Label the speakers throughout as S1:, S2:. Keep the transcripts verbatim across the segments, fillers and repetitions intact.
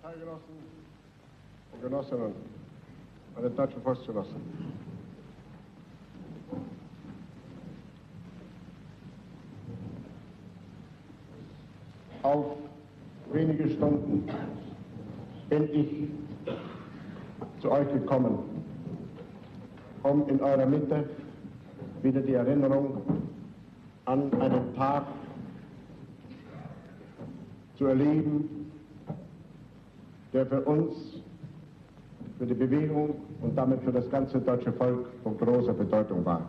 S1: Parteigenossen und Genossinnen, meine deutschen Volksgenossen. Auf wenige Stunden bin ich zu euch gekommen, um in eurer Mitte wieder die Erinnerung an einen Tag zu erleben, der für uns, für die Bewegung und damit für das ganze deutsche Volk von großer Bedeutung war.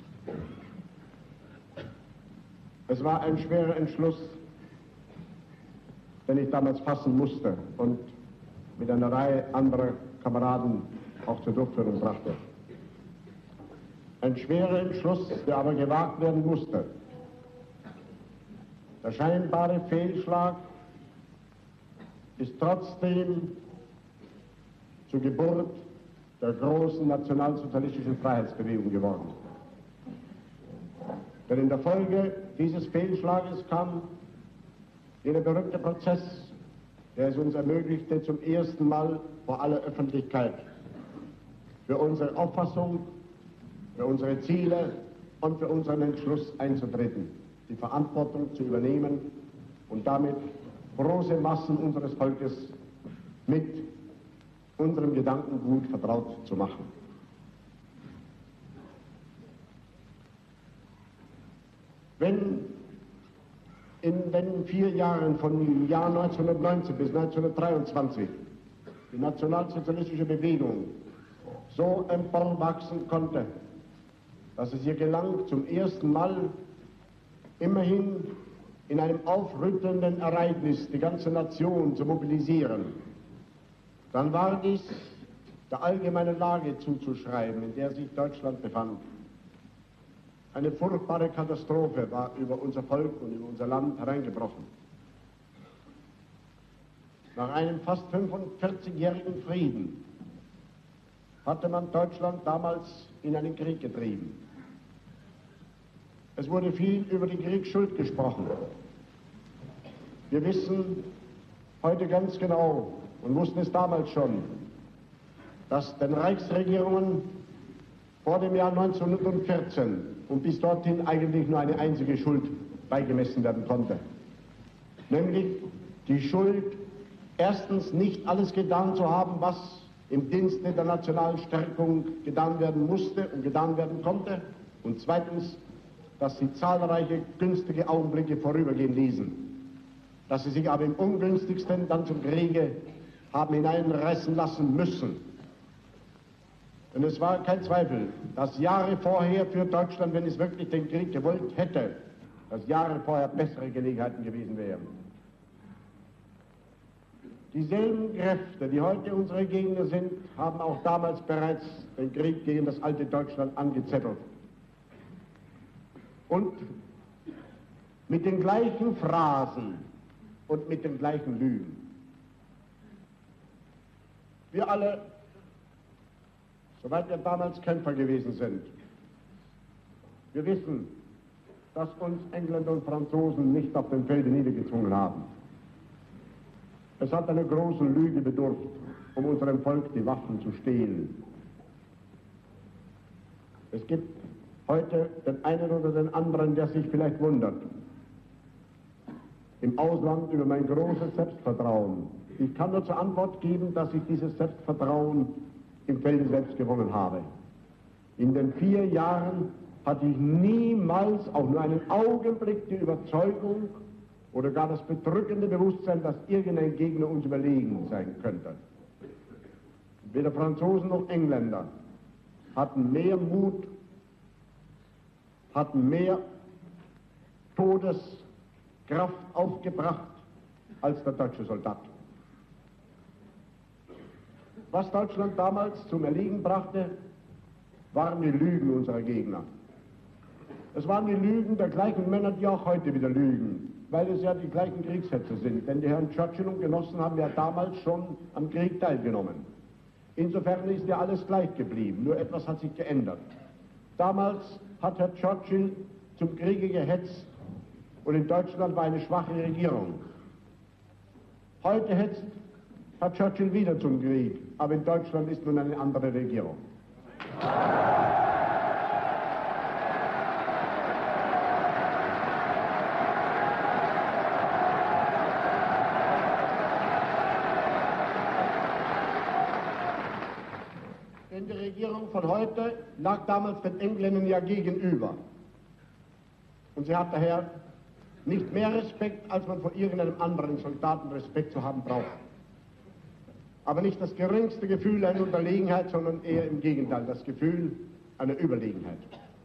S1: Es war ein schwerer Entschluss, den ich damals fassen musste und mit einer Reihe anderer Kameraden auch zur Durchführung brachte. Ein schwerer Entschluss, der aber gewagt werden musste. Der scheinbare Fehlschlag ist trotzdem zur Geburt der großen nationalsozialistischen Freiheitsbewegung geworden. Denn in der Folge dieses Fehlschlages kam jener berühmte Prozess, der es uns ermöglichte, zum ersten Mal vor aller Öffentlichkeit für unsere Auffassung, für unsere Ziele und für unseren Entschluss einzutreten, die Verantwortung zu übernehmen und damit große Massen unseres Volkes mit unserem Gedankengut vertraut zu machen. Wenn in den vier Jahren von Jahr neunzehnhundertneunzehn bis neunzehnhundertdreiundzwanzig die nationalsozialistische Bewegung so emporwachsen konnte, dass es ihr gelang, zum ersten Mal immerhin in einem aufrüttelnden Ereignis die ganze Nation zu mobilisieren, dann war dies der allgemeinen Lage zuzuschreiben, in der sich Deutschland befand. Eine furchtbare Katastrophe war über unser Volk und über unser Land hereingebrochen. Nach einem fast fünfundvierzigjährigen Frieden hatte man Deutschland damals in einen Krieg getrieben. Es wurde viel über die Kriegsschuld gesprochen. Wir wissen heute ganz genau und wussten es damals schon, dass den Reichsregierungen vor dem Jahr neunzehnhundertvierzehn und bis dorthin eigentlich nur eine einzige Schuld beigemessen werden konnte. Nämlich die Schuld, erstens nicht alles getan zu haben, was im Dienste der nationalen Stärkung getan werden musste und getan werden konnte, und zweitens, dass sie zahlreiche günstige Augenblicke vorübergehen ließen, dass sie sich aber im ungünstigsten dann zum Kriege haben hineinreißen lassen müssen. Und es war kein Zweifel, dass Jahre vorher für Deutschland, wenn es wirklich den Krieg gewollt hätte, dass Jahre vorher bessere Gelegenheiten gewesen wären. Dieselben Kräfte, die heute unsere Gegner sind, haben auch damals bereits den Krieg gegen das alte Deutschland angezettelt. Und mit den gleichen Phrasen und mit den gleichen Lügen. Wir alle, soweit wir damals Kämpfer gewesen sind, wir wissen, dass uns Engländer und Franzosen nicht auf dem Felde niedergezwungen haben. Es hat einer großen Lüge bedurft, um unserem Volk die Waffen zu stehlen. Es gibt heute den einen oder den anderen, der sich vielleicht wundert, im Ausland über mein großes Selbstvertrauen. Ich kann nur zur Antwort geben, dass ich dieses Selbstvertrauen im Felde selbst gewonnen habe. In den vier Jahren hatte ich niemals auch nur einen Augenblick die Überzeugung oder gar das bedrückende Bewusstsein, dass irgendein Gegner uns überlegen sein könnte. Weder Franzosen noch Engländer hatten mehr Mut, hatten mehr Todeskraft aufgebracht als der deutsche Soldat. Was Deutschland damals zum Erliegen brachte, waren die Lügen unserer Gegner. Es waren die Lügen der gleichen Männer, die auch heute wieder lügen, weil es ja die gleichen Kriegshetzer sind. Denn die Herren Churchill und Genossen haben ja damals schon am Krieg teilgenommen. Insofern ist ja alles gleich geblieben, nur etwas hat sich geändert. Damals hat Herr Churchill zum Kriege gehetzt und in Deutschland war eine schwache Regierung. Heute hetzt hat Churchill wieder zum Krieg, aber in Deutschland ist nun eine andere Regierung. Denn die Regierung von heute lag damals den Engländern ja gegenüber. Und sie hat daher nicht mehr Respekt, als man vor irgendeinem anderen Soldaten Respekt zu haben braucht. Aber nicht das geringste Gefühl einer Unterlegenheit, sondern eher im Gegenteil, das Gefühl einer Überlegenheit.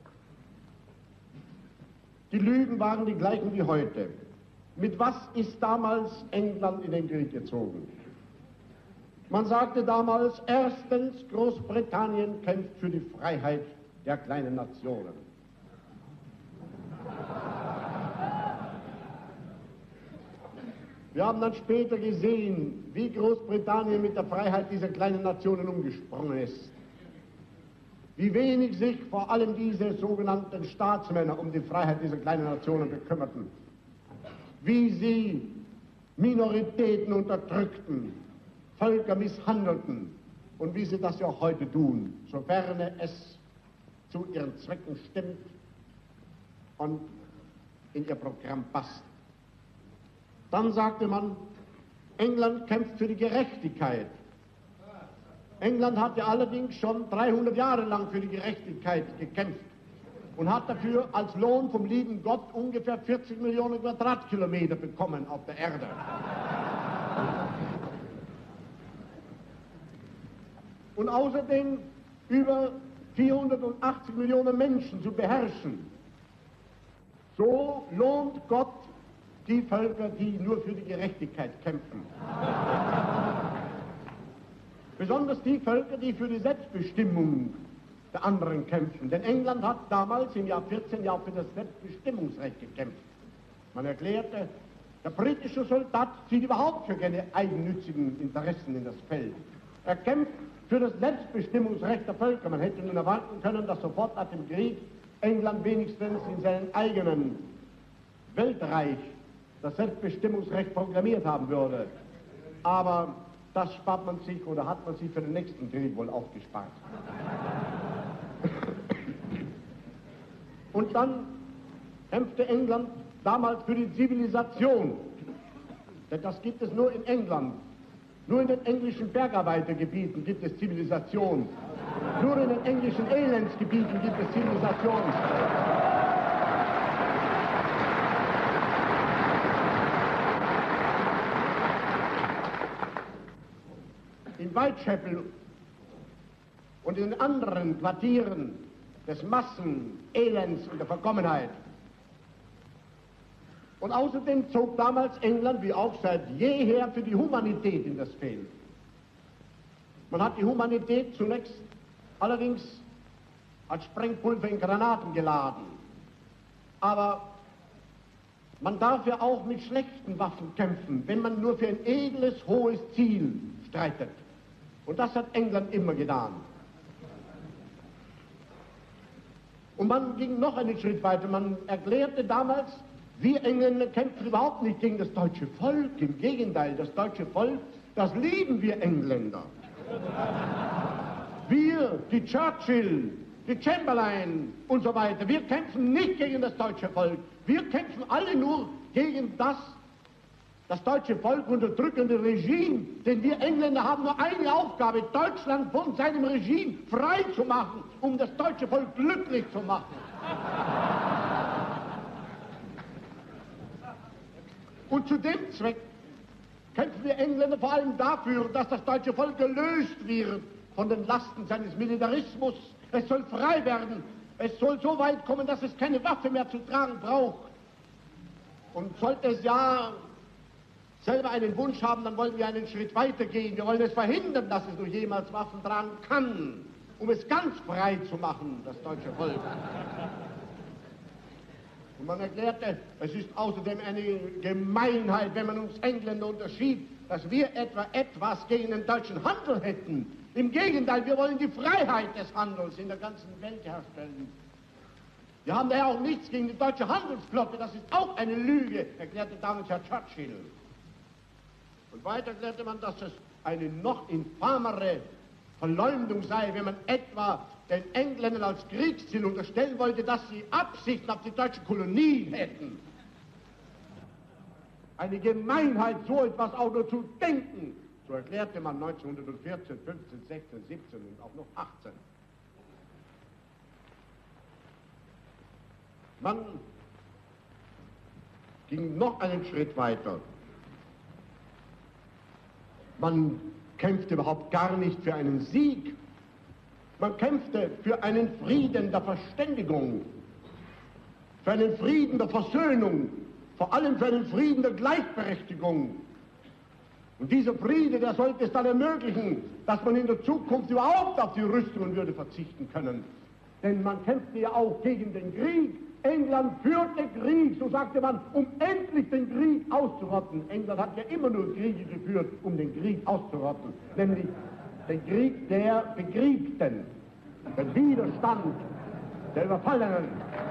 S1: Die Lügen waren die gleichen wie heute. Mit was ist damals England in den Krieg gezogen? Man sagte damals, erstens, Großbritannien kämpft für die Freiheit der kleinen Nationen. Wir haben dann später gesehen, wie Großbritannien mit der Freiheit dieser kleinen Nationen umgesprungen ist. Wie wenig sich vor allem diese sogenannten Staatsmänner um die Freiheit dieser kleinen Nationen bekümmerten. Wie sie Minoritäten unterdrückten, Völker misshandelten und wie sie das ja auch heute tun, sofern es zu ihren Zwecken stimmt und in ihr Programm passt. Dann sagte man, England kämpft für die Gerechtigkeit. England hat ja allerdings schon dreihundert Jahre lang für die Gerechtigkeit gekämpft und hat dafür als Lohn vom lieben Gott ungefähr vierzig Millionen Quadratkilometer bekommen auf der Erde. Und außerdem über vierhundertachtzig Millionen Menschen zu beherrschen. So lohnt Gott die Völker, die nur für die Gerechtigkeit kämpfen. Besonders die Völker, die für die Selbstbestimmung der anderen kämpfen. Denn England hat damals im Jahr vierzehn ja für das Selbstbestimmungsrecht gekämpft. Man erklärte, der britische Soldat zieht überhaupt für keine eigennützigen Interessen in das Feld. Er kämpft für das Selbstbestimmungsrecht der Völker. Man hätte nun erwarten können, dass sofort nach dem Krieg England wenigstens in seinem eigenen Weltreich das Selbstbestimmungsrecht proklamiert haben würde. Aber das spart man sich oder hat man sich für den nächsten Krieg wohl aufgespart. Und dann kämpfte England damals für die Zivilisation. Denn das gibt es nur in England. Nur in den englischen Bergarbeitergebieten gibt es Zivilisation. Nur in den englischen Elendsgebieten gibt es Zivilisation. In Whitechapel und in anderen Quartieren des Massen, Elends und der Verkommenheit. Und außerdem zog damals England, wie auch seit jeher, für die Humanität in das Feld. Man hat die Humanität zunächst allerdings als Sprengpulver in Granaten geladen. Aber man darf ja auch mit schlechten Waffen kämpfen, wenn man nur für ein edles, hohes Ziel streitet. Und das hat England immer getan. Und man ging noch einen Schritt weiter. Man erklärte damals, wir Engländer kämpfen überhaupt nicht gegen das deutsche Volk. Im Gegenteil, das deutsche Volk, das lieben wir Engländer. Wir, die Churchill, die Chamberlain und so weiter, wir kämpfen nicht gegen das deutsche Volk. Wir kämpfen alle nur gegen das, das deutsche Volk unterdrückende Regime. Denn wir Engländer haben nur eine Aufgabe, Deutschland von seinem Regime frei zu machen, um das deutsche Volk glücklich zu machen. Und zu dem Zweck kämpfen wir Engländer vor allem dafür, dass das deutsche Volk gelöst wird von den Lasten seines Militarismus. Es soll frei werden. Es soll so weit kommen, dass es keine Waffe mehr zu tragen braucht. Und sollte es ja selber einen Wunsch haben, dann wollen wir einen Schritt weiter gehen. Wir wollen es verhindern, dass es nur jemals Waffen tragen kann, um es ganz frei zu machen, das deutsche Volk. Und man erklärte, es ist außerdem eine Gemeinheit, wenn man uns Engländer unterschied, dass wir etwa etwas gegen den deutschen Handel hätten. Im Gegenteil, wir wollen die Freiheit des Handels in der ganzen Welt herstellen. Wir haben daher auch nichts gegen die deutsche Handelsflotte, das ist auch eine Lüge, erklärte damals Herr Churchill. Und weiter erklärte man, dass es eine noch infamere Verleumdung sei, wenn man etwa den Engländern als Kriegsziel unterstellen wollte, dass sie Absichten auf die deutschen Kolonien hätten. Eine Gemeinheit, so etwas auch nur zu denken. So erklärte man neunzehnhundertvierzehn, fünfzehn, sechzehn, siebzehn und auch noch achtzehn. Man ging noch einen Schritt weiter. Man kämpfte überhaupt gar nicht für einen Sieg. Man kämpfte für einen Frieden der Verständigung, für einen Frieden der Versöhnung, vor allem für einen Frieden der Gleichberechtigung. Und dieser Friede, der sollte es dann ermöglichen, dass man in der Zukunft überhaupt auf die Rüstungen würde verzichten können. Denn man kämpfte ja auch gegen den Krieg. England führte Krieg, so sagte man, um endlich den Krieg auszurotten. England hat ja immer nur Kriege geführt, um den Krieg auszurotten. Nämlich den Krieg der Bekriegten, den Widerstand der Überfallenen.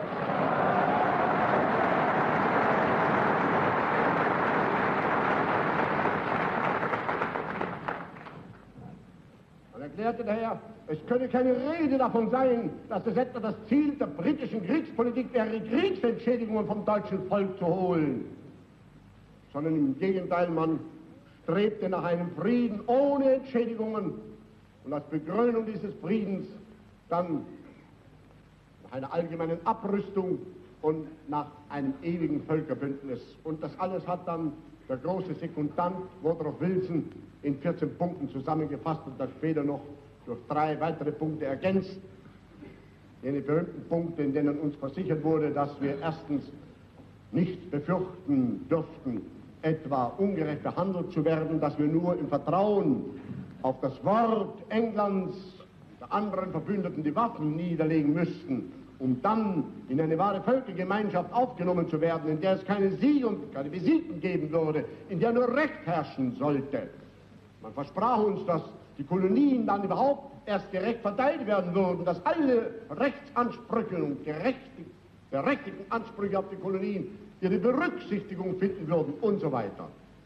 S1: Man erklärte daher, es könne keine Rede davon sein, dass es etwa das Ziel der britischen Kriegspolitik wäre, Kriegsentschädigungen vom deutschen Volk zu holen, sondern im Gegenteil, man strebte nach einem Frieden ohne Entschädigungen und als Begründung dieses Friedens dann nach einer allgemeinen Abrüstung und nach einem ewigen Völkerbündnis. Und das alles hat dann der große Sekundant Woodrow Wilson in vierzehn Punkten zusammengefasst und das später noch durch drei weitere Punkte ergänzt. Jene berühmten Punkte, in denen uns versichert wurde, dass wir erstens nicht befürchten dürften, etwa ungerecht behandelt zu werden, dass wir nur im Vertrauen auf das Wort Englands, der anderen Verbündeten die Waffen niederlegen müssten, um dann in eine wahre Völkergemeinschaft aufgenommen zu werden, in der es keine Siege und keine Besiegten geben würde, in der nur Recht herrschen sollte. Man versprach uns, dass die Kolonien dann überhaupt erst gerecht verteilt werden würden, dass alle Rechtsansprüche und berechtigten Ansprüche auf die Kolonien ihre Berücksichtigung finden würden und so weiter.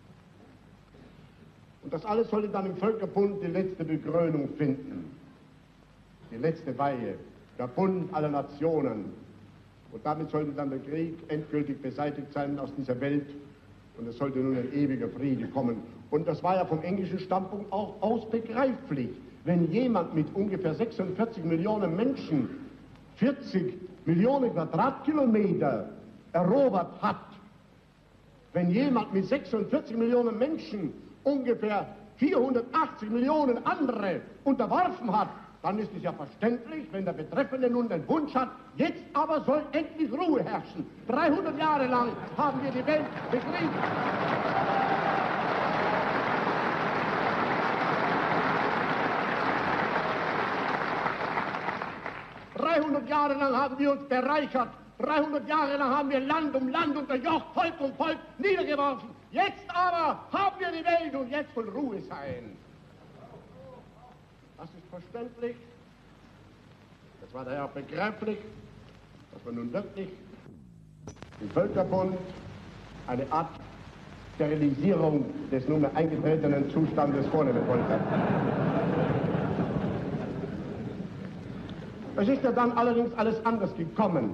S1: Und das alles sollte dann im Völkerbund die letzte Bekrönung finden, die letzte Weihe, der Bund aller Nationen. Und damit sollte dann der Krieg endgültig beseitigt sein aus dieser Welt und es sollte nun ein ewiger Friede kommen. Und das war ja vom englischen Standpunkt auch aus begreiflich. Wenn jemand mit ungefähr sechsundvierzig Millionen Menschen vierzig Millionen Quadratkilometer erobert hat, wenn jemand mit sechsundvierzig Millionen Menschen ungefähr vierhundertachtzig Millionen andere unterworfen hat, dann ist es ja verständlich, wenn der Betreffende nun den Wunsch hat, jetzt aber soll endlich Ruhe herrschen. dreihundert Jahre lang haben wir die Welt bekriegt. dreihundert Jahre lang haben wir uns bereichert. dreihundert Jahre lang haben wir Land um Land unterjocht, Volk um Volk niedergeworfen. Jetzt aber haben wir die Welt und jetzt soll Ruhe sein. Das ist verständlich. Das war daher auch begreiflich, dass man nun wirklich im Völkerbund eine Art Sterilisierung des nunmehr eingetretenen Zustandes vornehmen wollte. Es ist ja dann allerdings alles anders gekommen.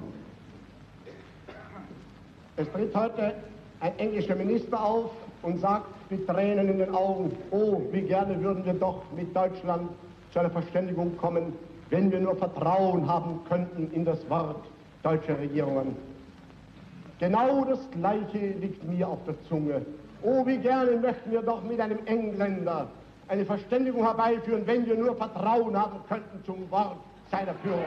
S1: Es tritt heute ein englischer Minister auf und sagt mit Tränen in den Augen, oh, wie gerne würden wir doch mit Deutschland zu einer Verständigung kommen, wenn wir nur Vertrauen haben könnten in das Wort deutscher Regierungen. Genau das Gleiche liegt mir auf der Zunge. Oh, wie gerne möchten wir doch mit einem Engländer eine Verständigung herbeiführen, wenn wir nur Vertrauen haben könnten zum Wort seiner Führung.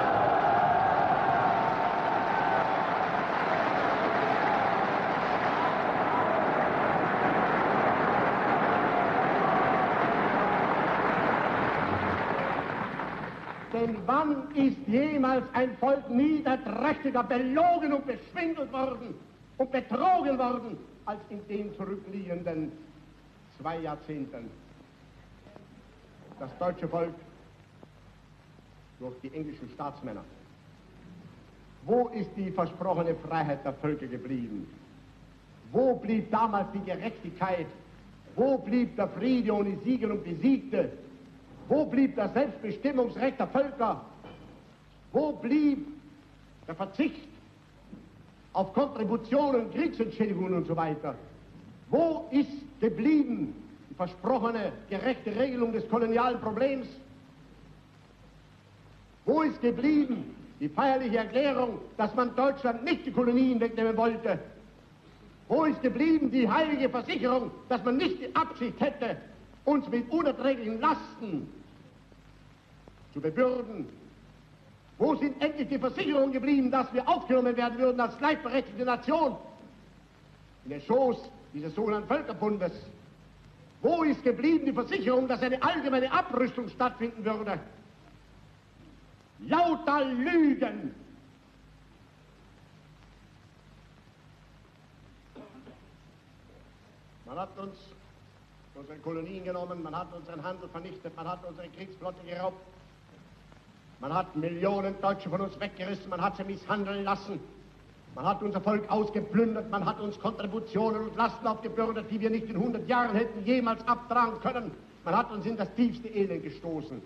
S1: Denn wann ist jemals ein Volk niederträchtiger belogen und beschwindelt worden und betrogen worden, als in den zurückliegenden zwei Jahrzehnten? Das deutsche Volk durch die englischen Staatsmänner. Wo ist die versprochene Freiheit der Völker geblieben? Wo blieb damals die Gerechtigkeit Wo blieb der Friede ohne Sieger und Besiegte? Wo blieb das Selbstbestimmungsrecht der Völker? Wo blieb der Verzicht auf Kontributionen, Kriegsentschädigungen und so weiter? Wo ist geblieben die versprochene gerechte Regelung des kolonialen Problems? Wo ist geblieben die feierliche Erklärung, dass man Deutschland nicht die Kolonien wegnehmen wollte? Wo ist geblieben die heilige Versicherung, dass man nicht die Absicht hätte, uns mit unerträglichen Lasten zu bebürden? Wo sind endlich die Versicherungen geblieben, dass wir aufgenommen werden würden als gleichberechtigte Nation in den Schoß dieses sogenannten Völkerbundes? Wo ist geblieben die Versicherung, dass eine allgemeine Abrüstung stattfinden würde? Lauter Lügen! Man hat uns unsere Kolonien genommen, man hat unseren Handel vernichtet, man hat unsere Kriegsflotte geraubt, man hat Millionen Deutsche von uns weggerissen, man hat sie misshandeln lassen, man hat unser Volk ausgeplündert, man hat uns Kontributionen und Lasten aufgebürdet, die wir nicht in hundert Jahren hätten jemals abtragen können. Man hat uns in das tiefste Elend gestoßen.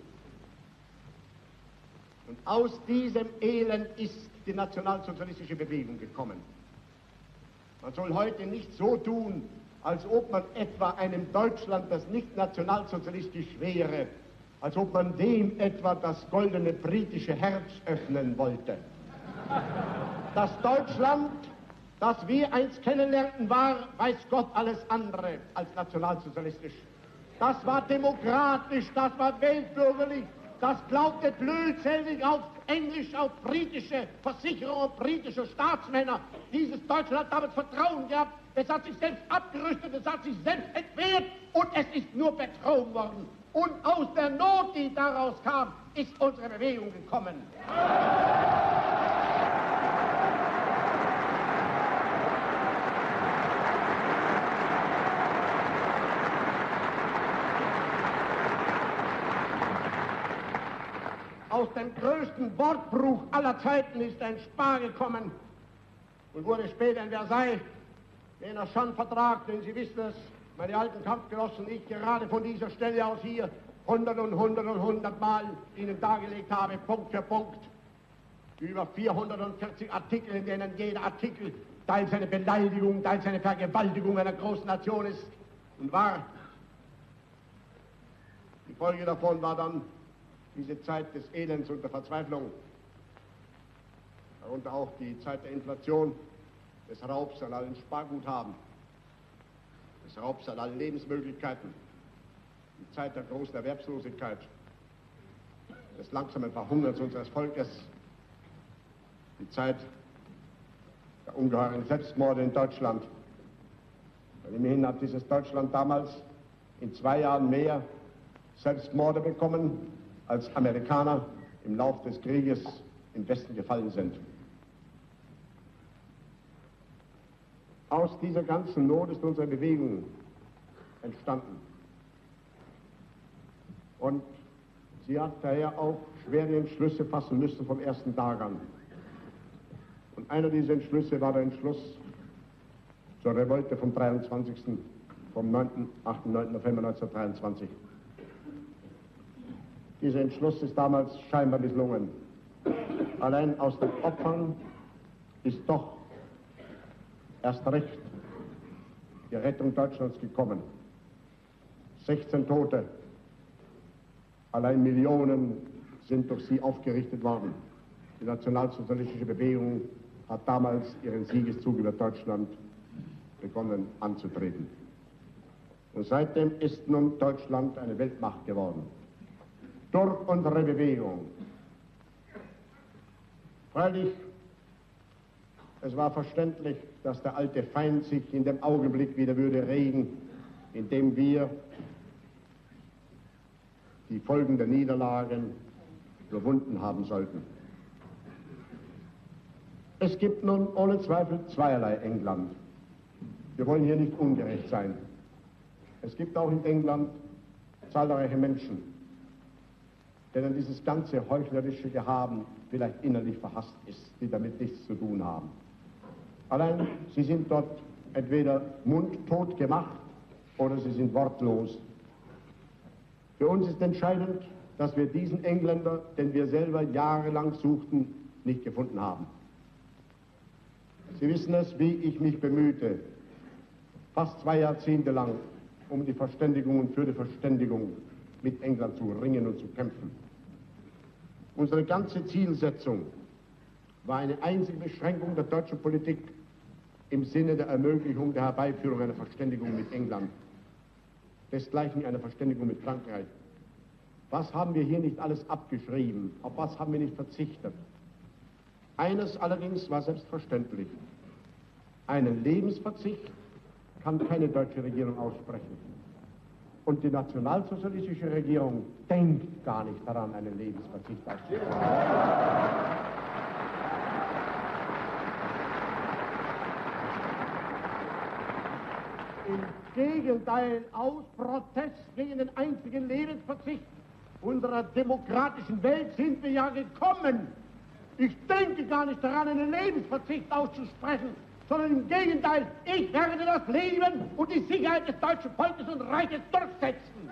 S1: Und aus diesem Elend ist die nationalsozialistische Bewegung gekommen. Man soll heute nicht so tun, als ob man etwa einem Deutschland, das nicht nationalsozialistisch wäre, als ob man dem etwa das goldene britische Herz öffnen wollte. Das Deutschland, das wir einst kennenlernten, war, weiß Gott, alles andere als nationalsozialistisch. Das war demokratisch, das war weltbürgerlich, das glaubte blödsinnig auf Englisch, auf britische Versicherungen, britische Staatsmänner. Dieses Deutschland hat damals Vertrauen gehabt, es hat sich selbst abgerüstet, es hat sich selbst entwehrt und es ist nur betrogen worden. Und aus der Not, die daraus kam, ist unsere Bewegung gekommen. Aus dem größten Wortbruch aller Zeiten ist ein Spar gekommen und wurde später in Versailles, jener Schandvertrag, den Sie wissen es, meine alten Kampfgenossen, ich gerade von dieser Stelle aus hier hundert und hundert und hundert Mal Ihnen dargelegt habe, Punkt für Punkt, über vierhundertvierzig Artikel, in denen jeder Artikel teils eine Beleidigung, teils eine Vergewaltigung einer großen Nation ist und war. Die Folge davon war dann diese Zeit des Elends und der Verzweiflung, darunter auch die Zeit der Inflation, des Raubs an allen Sparguthaben, des Raubs an allen Lebensmöglichkeiten, die Zeit der großen Erwerbslosigkeit, des langsamen Verhungerns unseres Volkes, die Zeit der ungeheuren Selbstmorde in Deutschland. Und immerhin hat dieses Deutschland damals in zwei Jahren mehr Selbstmorde bekommen, als Amerikaner im Lauf des Krieges im Westen gefallen sind. Aus dieser ganzen Not ist unsere Bewegung entstanden. Und sie hat daher auch schwere Entschlüsse fassen müssen vom ersten Tag an. Und einer dieser Entschlüsse war der Entschluss zur Revolte vom dreiundzwanzigsten vom neunten, achten, neunten November neunzehnhundertdreiundzwanzig. Dieser Entschluss ist damals scheinbar misslungen. Allein aus den Opfern ist doch erst recht die Rettung Deutschlands gekommen. sechzehn Tote, allein Millionen sind durch sie aufgerichtet worden. Die nationalsozialistische Bewegung hat damals ihren Siegeszug über Deutschland begonnen anzutreten. Und seitdem ist nun Deutschland eine Weltmacht geworden. Durch unsere Bewegung. Freilich, es war verständlich, dass der alte Feind sich in dem Augenblick wieder würde regen, in dem wir die Folgen der Niederlagen überwunden haben sollten. Es gibt nun ohne Zweifel zweierlei England. Wir wollen hier nicht ungerecht sein. Es gibt auch in England zahlreiche Menschen, denen dieses ganze heuchlerische Gehaben vielleicht innerlich verhasst ist, die damit nichts zu tun haben. Allein sie sind dort entweder mundtot gemacht oder sie sind wortlos. Für uns ist entscheidend, dass wir diesen Engländer, den wir selber jahrelang suchten, nicht gefunden haben. Sie wissen es, wie ich mich bemühte, fast zwei Jahrzehnte lang, um die Verständigung und für die Verständigung mit England zu ringen und zu kämpfen. Unsere ganze Zielsetzung war eine einzige Beschränkung der deutschen Politik im Sinne der Ermöglichung der Herbeiführung einer Verständigung mit England, desgleichen einer Verständigung mit Frankreich. Was haben wir hier nicht alles abgeschrieben? Auf was haben wir nicht verzichtet? Eines allerdings war selbstverständlich. Einen Lebensverzicht kann keine deutsche Regierung aussprechen. Und die nationalsozialistische Regierung denkt gar nicht daran, einen Lebensverzicht auszusprechen. Im Gegenteil, aus Protest gegen den einzigen Lebensverzicht unserer demokratischen Welt sind wir ja gekommen. Ich denke gar nicht daran, einen Lebensverzicht auszusprechen, sondern im Gegenteil, ich werde das Leben und die Sicherheit des deutschen Volkes und Reiches durchsetzen.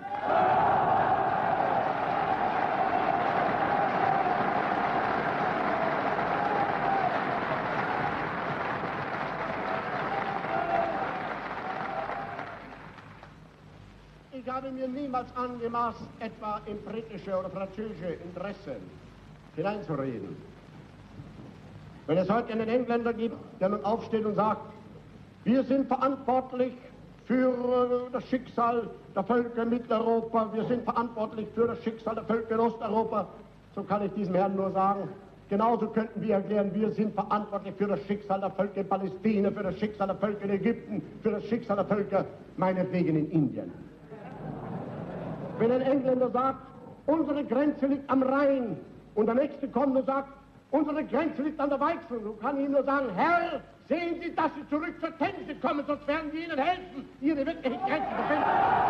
S1: Ich habe mir niemals angemaßt, etwa in britische oder französische Interessen hineinzureden. Wenn es heute einen Engländer gibt, der nun aufsteht und sagt, wir sind verantwortlich für das Schicksal der Völker in Mitteleuropa, wir sind verantwortlich für das Schicksal der Völker in Osteuropa, so kann ich diesem Herrn nur sagen, genauso könnten wir erklären, wir sind verantwortlich für das Schicksal der Völker in Palästina, für das Schicksal der Völker in Ägypten, für das Schicksal der Völker meinetwegen in Indien. Wenn ein Engländer sagt, unsere Grenze liegt am Rhein, und der Nächste kommt und sagt, unsere Grenze liegt an der Weichsel, so kann ich ihm nur sagen, Herr, sehen Sie, dass Sie zurück zur Themse kommen, sonst werden wir Ihnen helfen, Ihre wirkliche Grenze zu finden.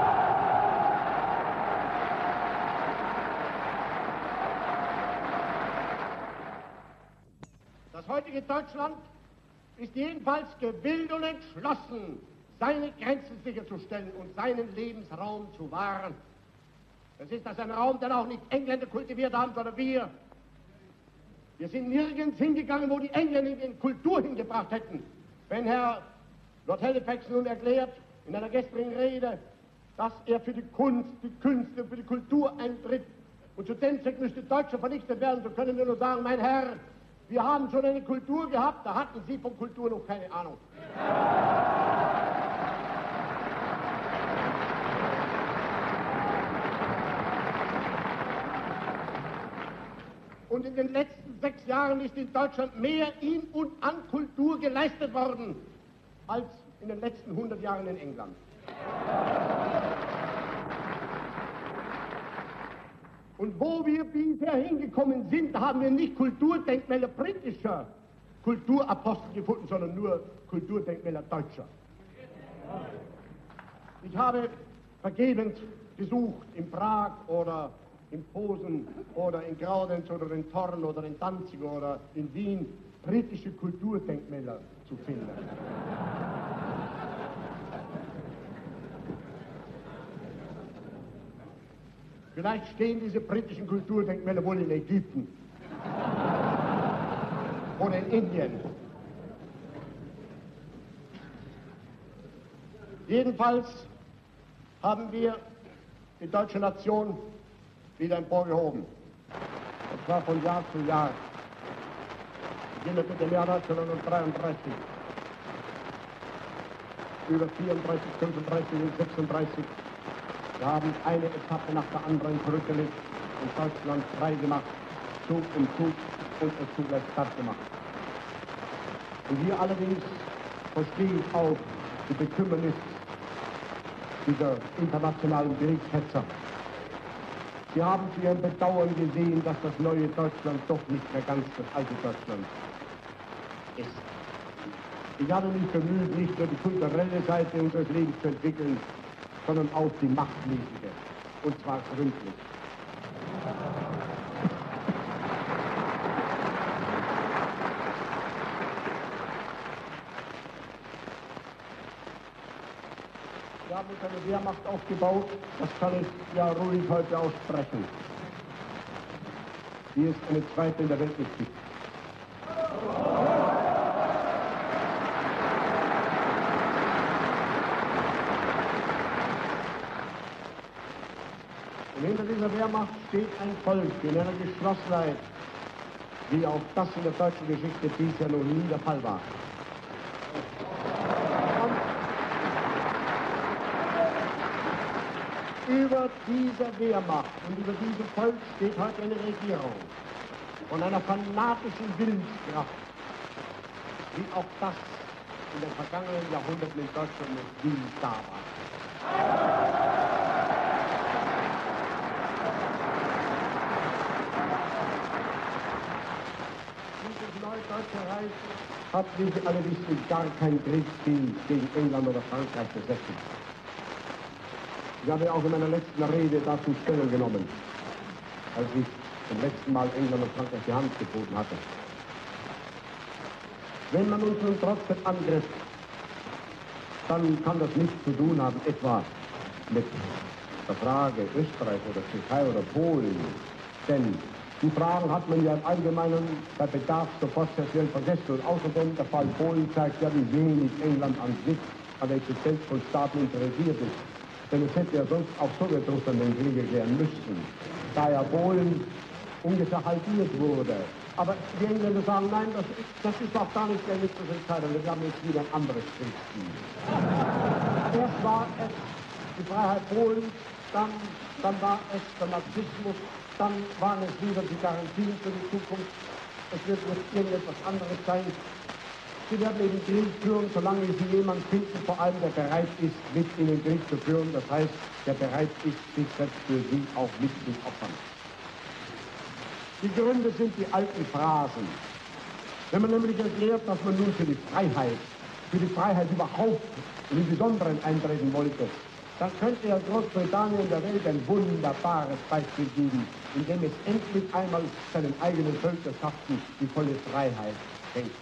S1: Das heutige Deutschland ist jedenfalls gewillt und entschlossen, seine Grenzen sicherzustellen und seinen Lebensraum zu wahren. Das ist das ein Raum, den auch nicht Engländer kultiviert haben, sondern wir. Wir sind nirgends hingegangen, wo die Engländer die Kultur hingebracht hätten. Wenn Herr Lord Halifax nun erklärt, in einer gestrigen Rede, dass er für die Kunst, die Künste, für die Kultur eintritt und zu dem Zweck müsste Deutsche vernichtet werden, so können wir nur sagen, mein Herr, wir haben schon eine Kultur gehabt, da hatten Sie von Kultur noch keine Ahnung. Und in den letzten sechs Jahren ist in Deutschland mehr in und an Kultur geleistet worden, als in den letzten hundert Jahren in England. Und wo wir bisher hingekommen sind, haben wir nicht Kulturdenkmäler britischer Kulturapostel gefunden, sondern nur Kulturdenkmäler deutscher. Ich habe vergebens gesucht in Prag oder in Posen oder in Graudenz oder in Thorn oder in Danzig oder in Wien britische Kulturdenkmäler zu finden. Vielleicht stehen diese britischen Kulturdenkmäler wohl in Ägypten oder in Indien. Jedenfalls haben wir die deutsche Nation wieder emporgehoben. Und zwar von Jahr zu Jahr. Beginnend mit dem Jahr neunzehnhundertdreiunddreißig. Über vierunddreißig, fünfunddreißig und sechsunddreißig. Wir haben eine Etappe nach der anderen zurückgelegt und Deutschland frei gemacht, Zug um Zug und es zugleich Start gemacht. Und hier allerdings verstehe ich auch die Bekümmernis dieser internationalen Kriegshetzer. Sie haben zu ihrem Bedauern gesehen, dass das neue Deutschland doch nicht mehr ganz das alte Deutschland ist. Ich habe mich bemüht, nicht nur die kulturelle Seite unseres Lebens zu entwickeln, sondern auch die machtmäßige, und zwar gründlich. Wir haben uns eine Wehrmacht aufgebaut, das kann ich ja ruhig heute aussprechen. Die ist eine zweite in der Welt nicht gibt. Und hinter dieser Wehrmacht steht ein Volk in einer Geschlossenheit, wie auch das in der deutschen Geschichte bisher noch nie der Fall war. Über dieser Wehrmacht und über diesem Volk steht heute eine Regierung von einer fanatischen Willenskraft, wie auch das in den vergangenen Jahrhunderten in Deutschland noch nie da war. Dieses neue Deutsche Reich hat, wie Sie alle wissen, gar kein Kriegsziel gegen England oder Frankreich besessen. Ich habe auch in meiner letzten Rede dazu Stellung genommen, als ich zum letzten Mal England und Frankreich die Hand geboten hatte. Wenn man uns nun trotzdem angreift, dann kann das nichts zu tun haben, etwa mit der Frage Österreich oder Türkei oder Polen. Denn die Fragen hat man ja im Allgemeinen bei Bedarf sofort sehr schnell vergessen. Und außerdem der Fall Polen zeigt ja, wie wenig England an sich, an der Existenz von Staaten interessiert ist. Denn es hätte ja sonst auch Sowjetrussland den Krieg erklären müssen, da ja Polen ungefähr halbiert wurde. Aber die Engländer sagen, nein, das ist, das ist doch gar nicht der letzte Entscheidung, wir haben jetzt wieder ein anderes Kriegsziel. Erst war es die Freiheit Polens, dann, dann war es der Marxismus, dann waren es wieder die Garantien für die Zukunft. Es wird jetzt irgendetwas anderes sein. Sie werden eben Krieg führen, solange Sie jemanden finden, vor allem der bereit ist, mit Ihnen Krieg zu führen. Das heißt, der bereit ist, sich selbst für Sie auch mit zu opfern. Die Gründe sind die alten Phrasen. Wenn man nämlich erklärt, dass man nun für die Freiheit, für die Freiheit überhaupt und im Besonderen eintreten wollte, dann könnte ja Großbritannien der Welt ein wunderbares Beispiel geben, indem es endlich einmal seinen eigenen Völkerschaften die volle Freiheit schenkt.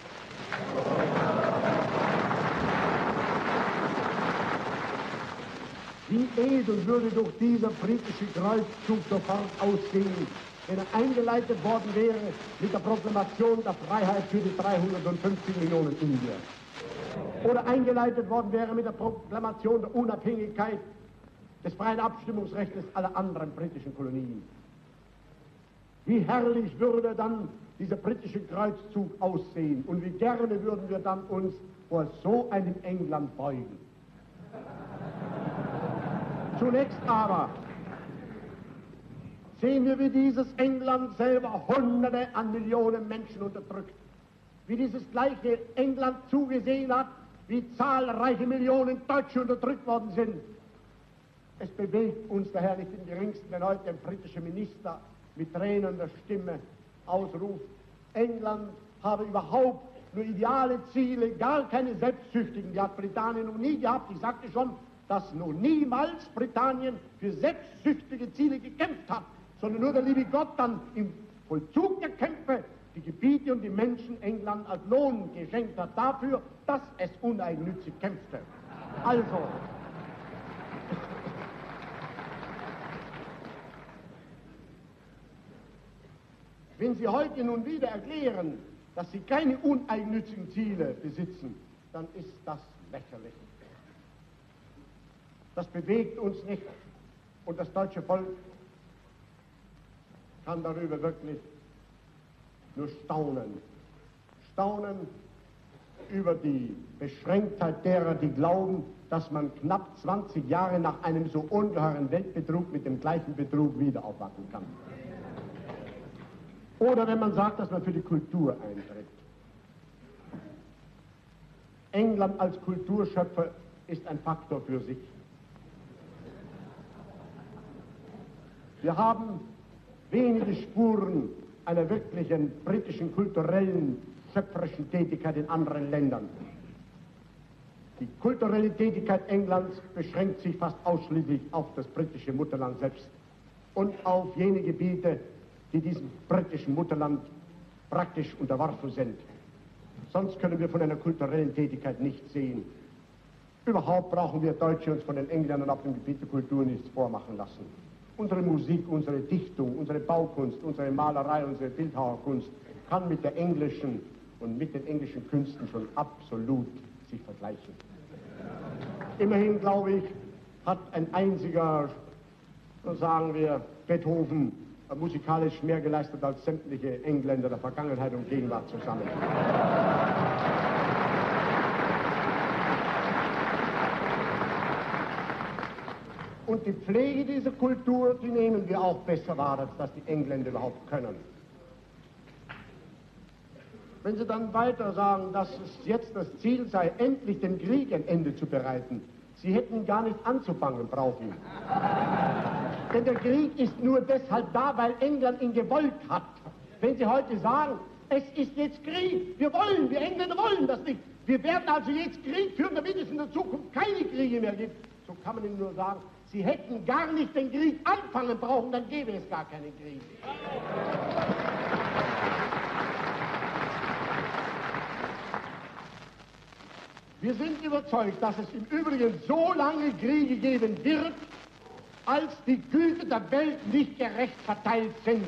S1: Wie edel würde doch dieser britische Kreuzzug sofort aussehen, wenn er eingeleitet worden wäre mit der Proklamation der Freiheit für die dreihundertfünfzig Millionen Indier. Oder eingeleitet worden wäre mit der Proklamation der Unabhängigkeit des freien Abstimmungsrechts aller anderen britischen Kolonien. Wie herrlich würde dann dieser britische Kreuzzug aussehen und wie gerne würden wir dann uns vor so einem England beugen. Zunächst aber sehen wir, wie dieses England selber Hunderte an Millionen Menschen unterdrückt. Wie dieses gleiche England zugesehen hat, wie zahlreiche Millionen Deutsche unterdrückt worden sind. Es bewegt uns daher nicht im geringsten, wenn heute ein britischer Minister mit tränender Stimme ausruft, England habe überhaupt nur ideale Ziele, gar keine selbstsüchtigen. Die hat Britannien noch nie gehabt. Ich sagte schon, dass noch niemals Britannien für selbstsüchtige Ziele gekämpft hat, sondern nur der liebe Gott dann im Vollzug der Kämpfe die Gebiete und die Menschen England als Lohn geschenkt hat dafür, dass es uneigennützig kämpfte. Also, wenn Sie heute nun wieder erklären, dass Sie keine uneigennützigen Ziele besitzen, dann ist das lächerlich. Das bewegt uns nicht und das deutsche Volk kann darüber wirklich nur staunen. Staunen über die Beschränktheit derer, die glauben, dass man knapp zwanzig Jahre nach einem so ungeheuren Weltbetrug mit dem gleichen Betrug wieder aufwachen kann. Oder wenn man sagt, dass man für die Kultur eintritt. England als Kulturschöpfer ist ein Faktor für sich. Wir haben wenige Spuren einer wirklichen britischen kulturellen, schöpferischen Tätigkeit in anderen Ländern. Die kulturelle Tätigkeit Englands beschränkt sich fast ausschließlich auf das britische Mutterland selbst und auf jene Gebiete, die diesem britischen Mutterland praktisch unterworfen sind. Sonst können wir von einer kulturellen Tätigkeit nichts sehen. Überhaupt brauchen wir Deutsche uns von den Engländern auf dem Gebiet der Kultur nichts vormachen lassen. Unsere Musik, unsere Dichtung, unsere Baukunst, unsere Malerei, unsere Bildhauerkunst kann mit der englischen und mit den englischen Künsten schon absolut sich vergleichen. Immerhin, glaube ich, hat ein einziger, so sagen wir, Beethoven, musikalisch mehr geleistet als sämtliche Engländer der Vergangenheit und Gegenwart zusammen. Und die Pflege dieser Kultur, die nehmen wir auch besser wahr, als das die Engländer überhaupt können. Wenn Sie dann weiter sagen, dass es jetzt das Ziel sei, endlich dem Krieg ein Ende zu bereiten, Sie hätten gar nicht anzufangen brauchen. Denn der Krieg ist nur deshalb da, weil England ihn gewollt hat. Wenn Sie heute sagen, es ist jetzt Krieg, wir wollen, wir Engländer wollen das nicht, wir werden also jetzt Krieg führen, damit es in der Zukunft keine Kriege mehr gibt, so kann man Ihnen nur sagen, Sie hätten gar nicht den Krieg anfangen brauchen, dann gäbe es gar keinen Krieg. Wir sind überzeugt, dass es im Übrigen so lange Kriege geben wird, als die Güter der Welt nicht gerecht verteilt sind.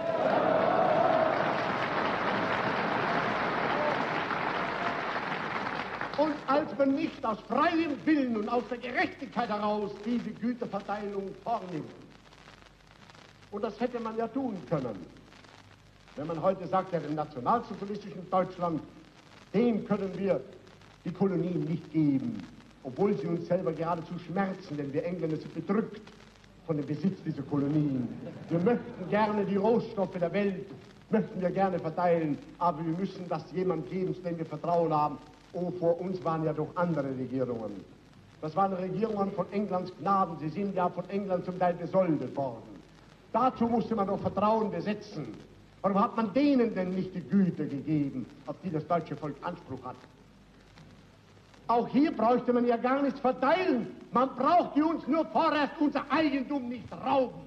S1: Und als man nicht aus freiem Willen und aus der Gerechtigkeit heraus diese Güterverteilung vornimmt. Und das hätte man ja tun können. Wenn man heute sagt, ja, dem nationalsozialistischen Deutschland, dem können wir die Kolonien nicht geben, obwohl sie uns selber geradezu schmerzen, denn wir Engländer sind bedrückt von dem Besitz dieser Kolonien. Wir möchten gerne die Rohstoffe der Welt, möchten wir gerne verteilen, aber wir müssen das jemand geben, zu dem wir Vertrauen haben. Oh, vor uns waren ja doch andere Regierungen. Das waren Regierungen von Englands Gnaden, sie sind ja von England zum Teil besoldet worden. Dazu musste man doch Vertrauen besetzen. Warum hat man denen denn nicht die Güter gegeben, auf die das deutsche Volk Anspruch hat? Auch hier bräuchte man ja gar nichts verteilen. Man brauchte uns nur vorerst unser Eigentum nicht rauben.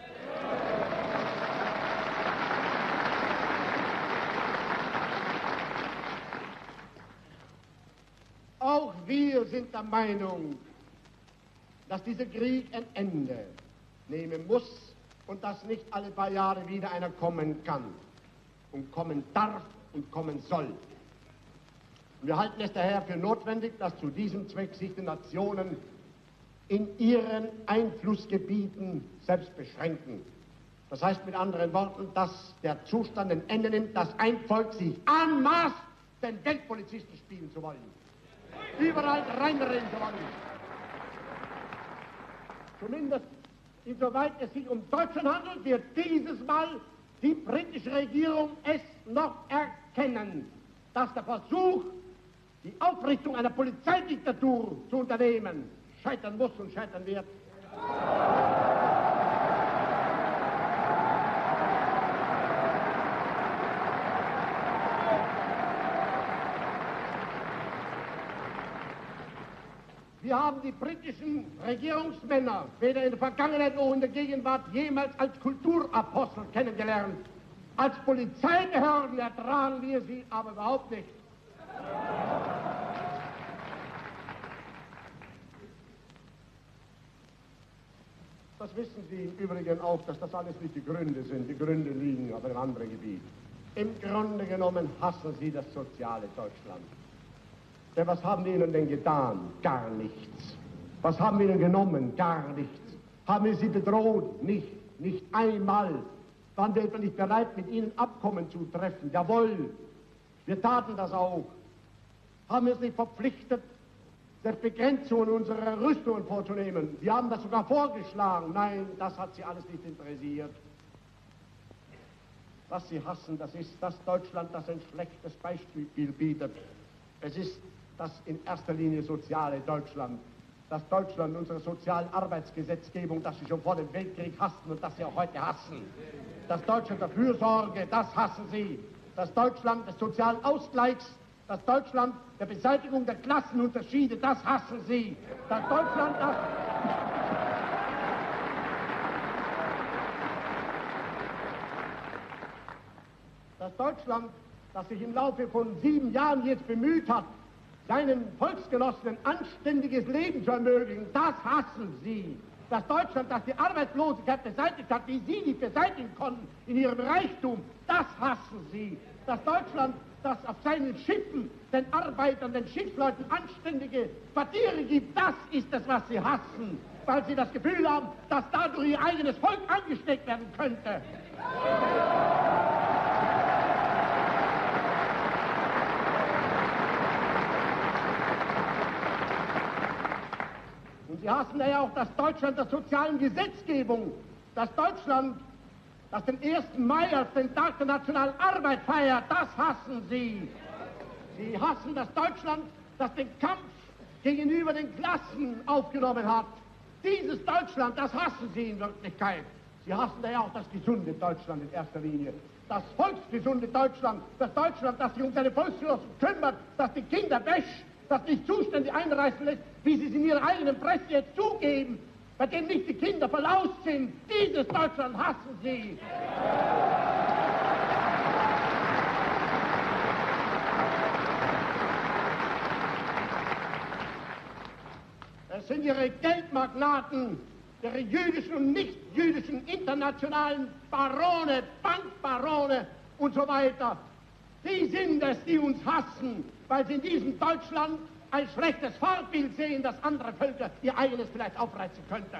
S1: Auch wir sind der Meinung, dass dieser Krieg ein Ende nehmen muss und dass nicht alle paar Jahre wieder einer kommen kann und kommen darf und kommen soll. Wir halten es daher für notwendig, dass zu diesem Zweck sich die Nationen in ihren Einflussgebieten selbst beschränken. Das heißt mit anderen Worten, dass der Zustand ein Ende nimmt, dass ein Volk sich anmaßt, den Weltpolizisten spielen zu wollen. Überall reinreden zu wollen. Zumindest insoweit es sich um Deutschland handelt, wird dieses Mal die britische Regierung es noch erkennen, dass der Versuch, die Aufrichtung einer Polizeidiktatur zu unternehmen, scheitern muss und scheitern wird. Wir haben die britischen Regierungsmänner weder in der Vergangenheit noch in der Gegenwart jemals als Kulturapostel kennengelernt. Als Polizeibehörden ertragen wir sie aber überhaupt nicht. Das wissen Sie im Übrigen auch, dass das alles nicht die Gründe sind. Die Gründe liegen auf einem anderen Gebiet. Im Grunde genommen hassen Sie das soziale Deutschland. Denn was haben wir Ihnen denn getan? Gar nichts. Was haben wir Ihnen genommen? Gar nichts. Haben wir Sie bedroht? Nicht. Nicht einmal. Waren wir etwa nicht bereit, mit Ihnen Abkommen zu treffen? Jawohl. Wir taten das auch. Haben wir uns nicht verpflichtet, Begrenzungen unserer Rüstungen vorzunehmen? Wir haben das sogar vorgeschlagen. Nein, das hat Sie alles nicht interessiert. Was Sie hassen, das ist das Deutschland, das ein schlechtes Beispiel bietet. Es ist das in erster Linie soziale Deutschland. Das Deutschland unserer sozialen Arbeitsgesetzgebung, das Sie schon vor dem Weltkrieg hassten und das Sie auch heute hassen. Das Deutschland der Fürsorge, das hassen Sie. Das Deutschland des sozialen Ausgleichs, das Deutschland der Beseitigung der Klassenunterschiede, das hassen Sie. Das Deutschland, das... Das Deutschland, das sich im Laufe von sieben Jahren jetzt bemüht hat, seinen Volksgenossen ein anständiges Leben zu ermöglichen, das hassen sie. Das Deutschland, das die Arbeitslosigkeit beseitigt hat, die sie nicht beseitigen konnten in ihrem Reichtum, das hassen sie. Das Deutschland, das auf seinen Schiffen den Arbeitern, den Schiffsleuten anständige Quartiere gibt, das ist es, was sie hassen, weil sie das Gefühl haben, dass dadurch ihr eigenes Volk angesteckt werden könnte. Und sie hassen ja auch das Deutschland der sozialen Gesetzgebung, das Deutschland, das den ersten Mai als den Tag der nationalen Arbeit feiert, das hassen sie. Sie hassen das Deutschland, das den Kampf gegenüber den Klassen aufgenommen hat. Dieses Deutschland, das hassen sie in Wirklichkeit. Sie hassen ja auch das gesunde Deutschland in erster Linie. Das volksgesunde Deutschland, das Deutschland, das sich um seine Volksgenossen kümmert, das die Kinder wäscht, das nicht Zustände einreißen lässt, wie sie es in ihrer eigenen Presse jetzt zugeben, bei denen nicht die Kinder verlaust sind. Dieses Deutschland hassen sie. Es sind ihre Geldmagnaten, ihre jüdischen und nicht-jüdischen internationalen Barone, Bankbarone und so weiter. Die sind es, die uns hassen, weil sie in diesem Deutschland ein schlechtes Vorbild sehen, das andere Völker ihr eigenes vielleicht aufreizen könnte.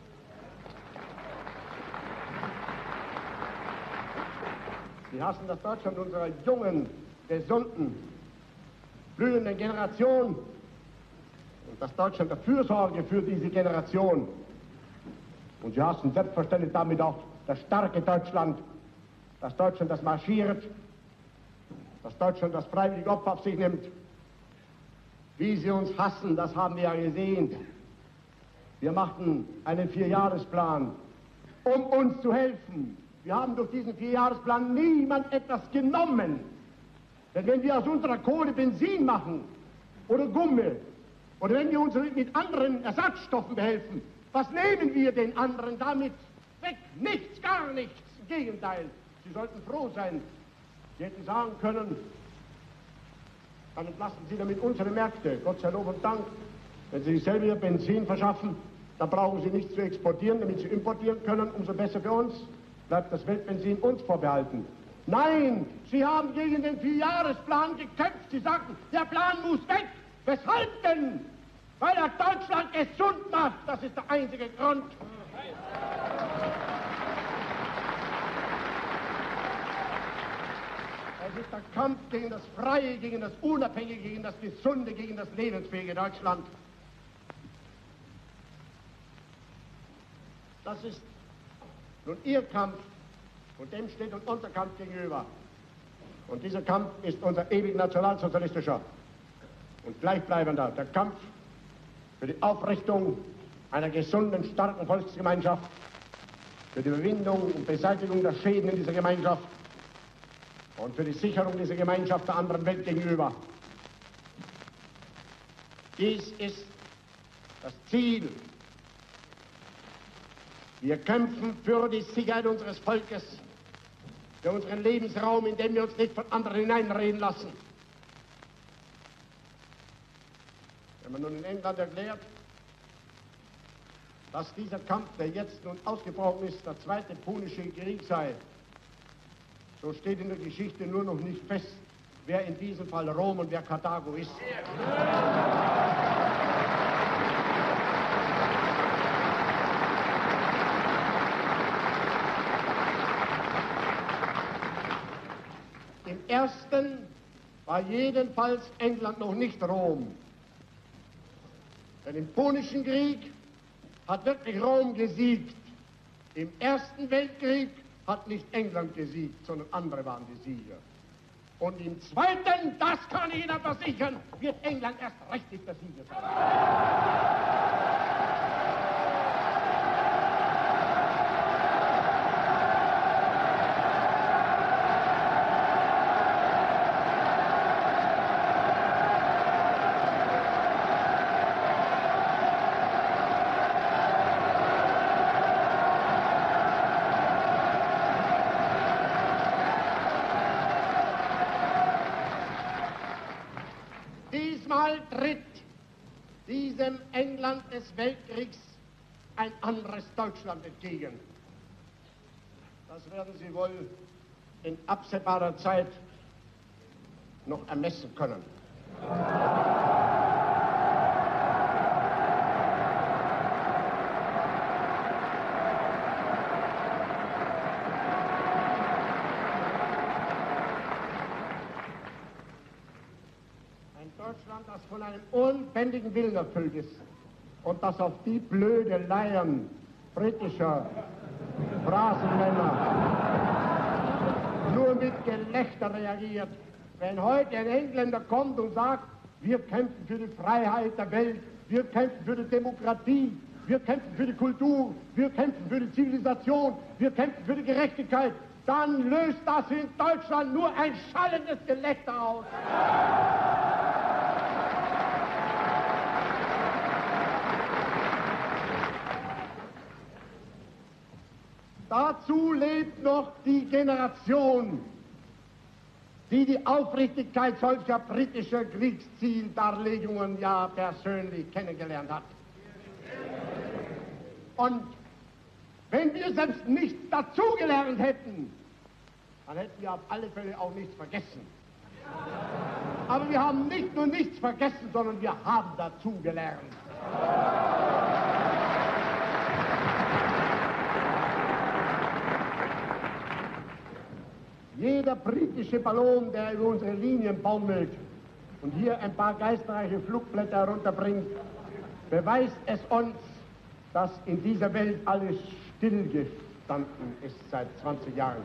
S1: Sie hassen das Deutschland unserer jungen, gesunden, blühenden Generation und das Deutschland der Fürsorge für diese Generation. Und sie hassen selbstverständlich damit auch das starke Deutschland, das Deutschland, das marschiert, das Deutschland, das freiwillig Opfer auf sich nimmt. Wie sie uns hassen, das haben wir ja gesehen. Wir machten einen Vierjahresplan, um uns zu helfen. Wir haben durch diesen Vierjahresplan niemand etwas genommen. Denn wenn wir aus unserer Kohle Benzin machen oder Gumme oder wenn wir uns mit anderen Ersatzstoffen behelfen, was nehmen wir den anderen damit weg? Nichts, gar nichts. Im Gegenteil, sie sollten froh sein. Sie hätten sagen können, dann entlasten Sie damit unsere Märkte, Gott sei Lob und Dank. Wenn Sie sich selber Ihr Benzin verschaffen, dann brauchen Sie nichts zu exportieren, damit Sie importieren können, umso besser für uns. Bleibt das Weltbenzin uns vorbehalten. Nein, Sie haben gegen den Vierjahresplan gekämpft. Sie sagten, der Plan muss weg. Weshalb denn? Weil er Deutschland gesund macht. Das ist der einzige Grund. Es ist der Kampf gegen das freie, gegen das unabhängige, gegen das gesunde, gegen das lebensfähige Deutschland. Das ist nun Ihr Kampf und dem steht uns unser Kampf gegenüber. Und dieser Kampf ist unser ewig nationalsozialistischer und gleichbleibender, der Kampf für die Aufrichtung einer gesunden, starken Volksgemeinschaft, für die Überwindung und Beseitigung der Schäden in dieser Gemeinschaft und für die Sicherung dieser Gemeinschaft der anderen Welt gegenüber. Dies ist das Ziel. Wir kämpfen für die Sicherheit unseres Volkes, für unseren Lebensraum, in dem wir uns nicht von anderen hineinreden lassen. Wenn man nun in England erklärt, dass dieser Kampf, der jetzt nun ausgebrochen ist, der zweite Punische Krieg sei, so steht in der Geschichte nur noch nicht fest, wer in diesem Fall Rom und wer Karthago ist. Im ersten war jedenfalls England noch nicht Rom. Denn im Punischen Krieg hat wirklich Rom gesiegt. Im Ersten Weltkrieg hat nicht England gesiegt, sondern andere waren die Sieger. Und im Zweiten, das kann ich Ihnen versichern, wird England erst recht nicht der Sieger sein. Diesmal Mal tritt diesem England des Weltkriegs ein anderes Deutschland entgegen. Das werden Sie wohl in absehbarer Zeit noch ermessen können. Ein Deutschland, das von einem unbändigen Willen erfüllt ist und das auf die blöde Leiern britischer Phrasenmänner nur mit Gelächter reagiert. Wenn heute ein Engländer kommt und sagt, wir kämpfen für die Freiheit der Welt, wir kämpfen für die Demokratie, wir kämpfen für die Kultur, wir kämpfen für die Zivilisation, wir kämpfen für die Gerechtigkeit, dann löst das in Deutschland nur ein schallendes Gelächter aus. Dazu lebt noch die Generation, die die Aufrichtigkeit solcher britischer Kriegszieldarlegungen ja persönlich kennengelernt hat. Und wenn wir selbst nichts dazugelernt hätten, dann hätten wir auf alle Fälle auch nichts vergessen. Aber wir haben nicht nur nichts vergessen, sondern wir haben dazugelernt. Jeder britische Ballon, der über unsere Linien baumelt und hier ein paar geistreiche Flugblätter herunterbringt, beweist es uns, dass in dieser Welt alles stillgestanden ist seit zwanzig Jahren.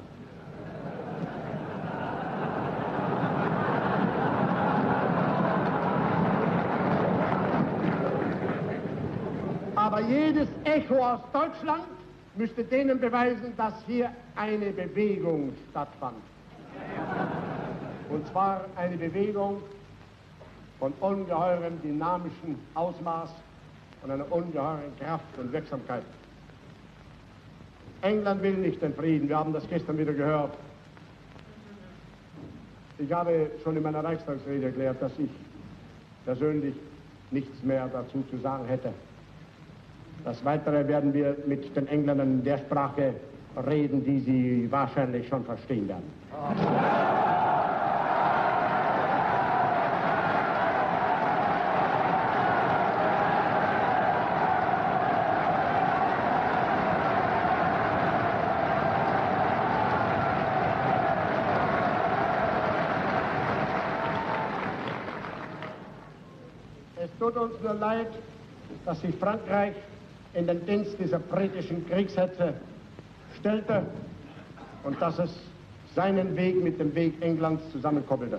S1: Aber jedes Echo aus Deutschland müsste denen beweisen, dass hier eine Bewegung stattfand. Und zwar eine Bewegung von ungeheurem dynamischen Ausmaß und einer ungeheuren Kraft und Wirksamkeit. England will nicht den Frieden, wir haben das gestern wieder gehört. Ich habe schon in meiner Reichstagsrede erklärt, dass ich persönlich nichts mehr dazu zu sagen hätte. Das Weitere werden wir mit den Engländern in der Sprache reden, die sie wahrscheinlich schon verstehen werden. Es tut uns nur leid, dass sich Frankreich in den Dienst dieser britischen Kriegshetze stellte und dass es seinen Weg mit dem Weg Englands zusammenkoppelte.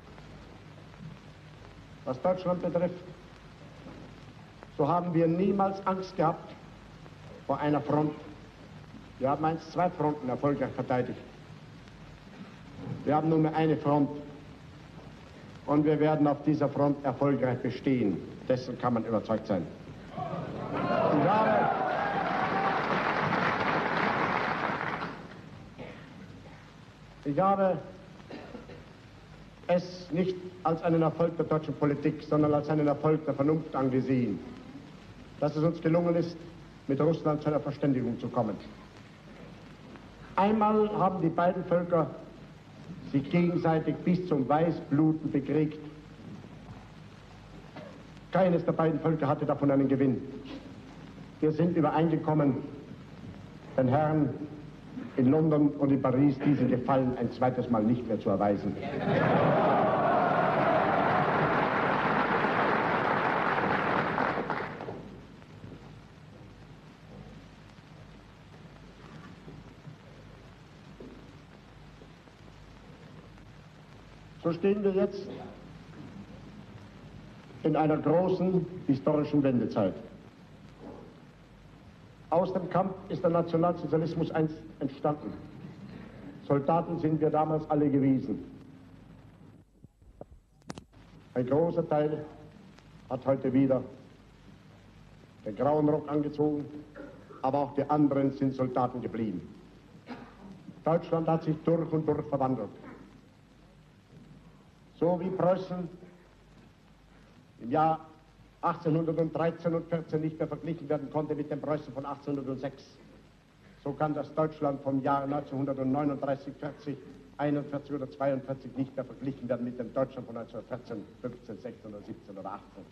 S1: Was Deutschland betrifft, so haben wir niemals Angst gehabt vor einer Front. Wir haben einst zwei Fronten erfolgreich verteidigt. Wir haben nunmehr eine Front und wir werden auf dieser Front erfolgreich bestehen. Dessen kann man überzeugt sein. Ich habe, ich habe es nicht als einen Erfolg der deutschen Politik, sondern als einen Erfolg der Vernunft angesehen, dass es uns gelungen ist, mit Russland zu einer Verständigung zu kommen. Einmal haben die beiden Völker sich gegenseitig bis zum Weißbluten bekriegt. Keines der beiden Völker hatte davon einen Gewinn. Wir sind übereingekommen, den Herren in London und in Paris diesen Gefallen ein zweites Mal nicht mehr zu erweisen. So stehen wir jetzt in einer großen historischen Wendezeit. Aus dem Kampf ist der Nationalsozialismus einst entstanden. Soldaten sind wir damals alle gewesen. Ein großer Teil hat heute wieder den grauen Rock angezogen, aber auch die anderen sind Soldaten geblieben. Deutschland hat sich durch und durch verwandelt. So wie Preußen im Jahr achtzehnhundertdreizehn und vierzehn nicht mehr verglichen werden konnte mit dem Preußen von achtzehnhundertsechs. So kann das Deutschland vom Jahr neunzehnhundertneununddreißig, vierzig, einundvierzig oder zweiundvierzig nicht mehr verglichen werden mit dem Deutschland von neunzehnhundertvierzehn, fünfzehn, sechzehn oder siebzehn oder achtzehn.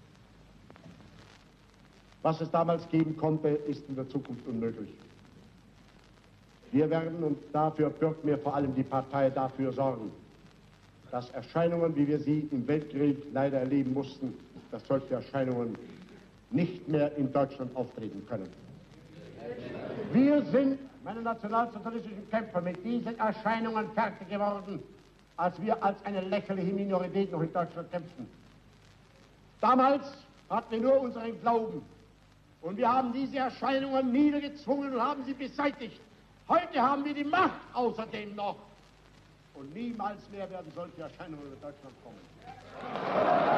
S1: Was es damals geben konnte, ist in der Zukunft unmöglich. Wir werden, und dafür bürgt mir vor allem die Partei, dafür sorgen, dass Erscheinungen, wie wir sie im Weltkrieg leider erleben mussten, dass solche Erscheinungen nicht mehr in Deutschland auftreten können. Wir sind, meine nationalsozialistischen Kämpfer, mit diesen Erscheinungen fertig geworden, als wir als eine lächerliche Minorität noch in Deutschland kämpften. Damals hatten wir nur unseren Glauben und wir haben diese Erscheinungen niedergezwungen und haben sie beseitigt. Heute haben wir die Macht außerdem noch und niemals mehr werden solche Erscheinungen in Deutschland kommen.